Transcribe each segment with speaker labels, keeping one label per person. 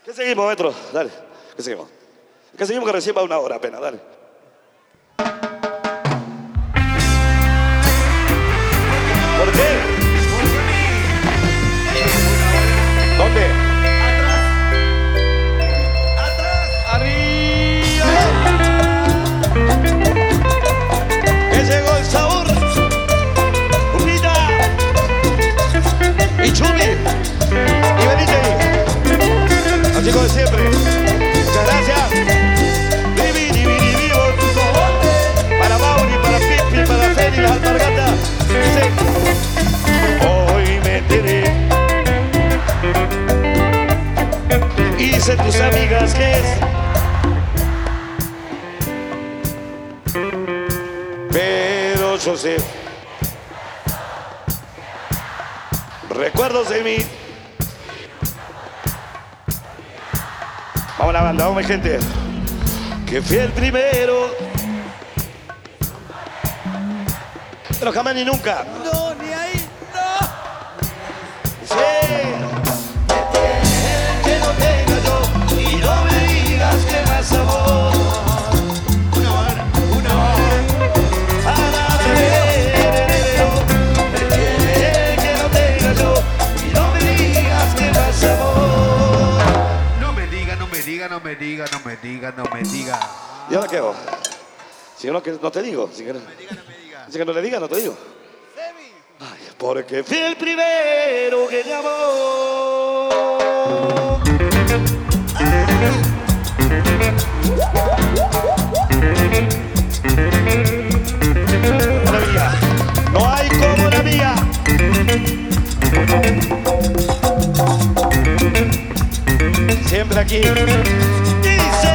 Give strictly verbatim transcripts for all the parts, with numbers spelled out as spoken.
Speaker 1: ¿Qué seguimos, maestro? Dale, ¿qué seguimos? ¿Qué seguimos que recién va una hora apenas? Dale. ¿Por qué? ¿Dónde?
Speaker 2: Atrás.
Speaker 1: ¡Arriba! Que llegó el sabor. Unita. Y Chumi. Y Benítez. Los chicos de siempre. Muchas gracias. Vivi, vivi, vivo. Para Mauri, para Pipi, para Feli, las alpargatas. Dice, hoy me enteré. Hice tus amigas que es. Pero yo sé. Recuerdos de mí. Vamos a la banda, vamos mi gente. Que fui el primero. Pero jamás ni nunca.
Speaker 2: No, ni ahí, no.
Speaker 1: Sí. Que no tenga yo y no me digas que más amor.
Speaker 2: Una hora, una hora.
Speaker 1: Para beber. Que no tenga yo y no me digas que más amor.
Speaker 2: No me diga, no me diga, no me diga, no me diga, no me diga.
Speaker 1: ¿Y ahora qué hago? Si yo no, que no te digo. Si que no,
Speaker 2: No me diga, no me diga.
Speaker 1: si que no le diga, no te digo.
Speaker 2: Sebi.
Speaker 1: Ay, porque fui el primero que te amó. Una amiga, no hay como una amiga. Siempre aquí. Dice.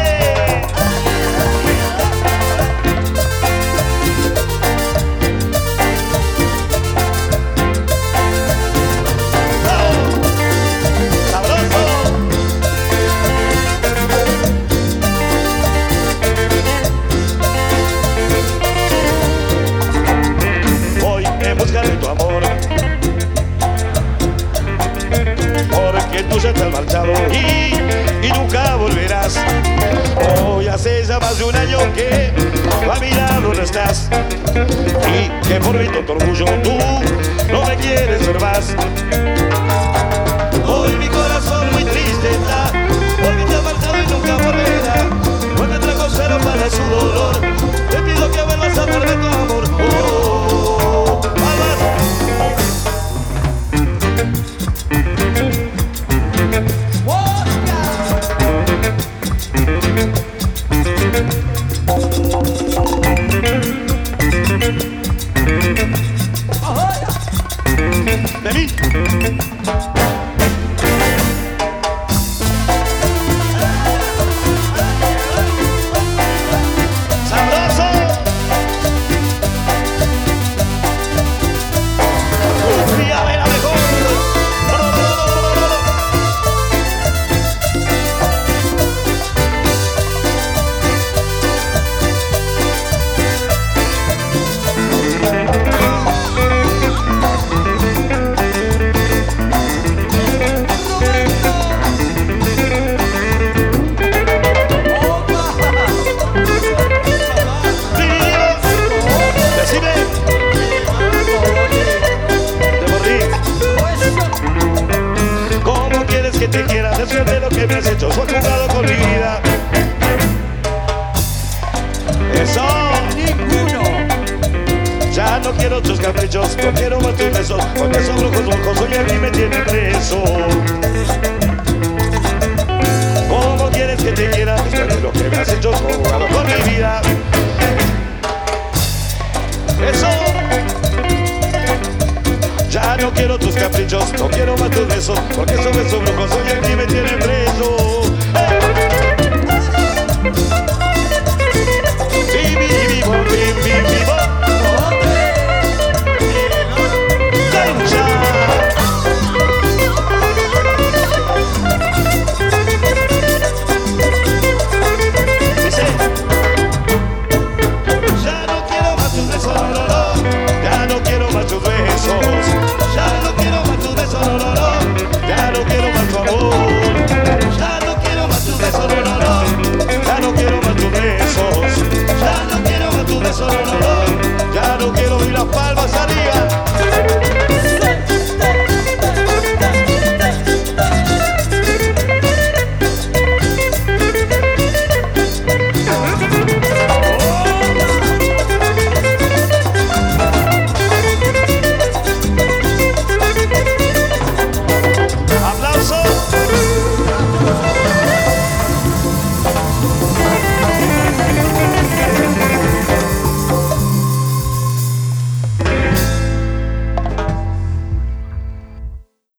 Speaker 1: Tu amor, porque tú ya te has marchado y, y nunca volverás. Hoy hace ya más de un año que a mi lado no estás y que por mi tonto orgullo tú no me quieres ver más. Hoy mi corazón muy triste está porque te has marchado y nunca volverá. No te trajo cero para su dolor, te pido que vuelvas a hablar de tu amor. Oh, de mí. Sabroso. Cumbia de la mejor. Te quiera después de lo que me has hecho, soy jugado con mi vida. Eso.
Speaker 2: Ninguno.
Speaker 1: Ya no quiero tus caprichos, no quiero más tus besos, porque son brujos mojosos y a mí me tienen preso. ¿Cómo quieres que te quiera después de lo que me has hecho, soy jugado con mi vida? Eso. Ya no quiero tus caprichos, no quiero más tus besos, porque son besos brujos, soy el mío.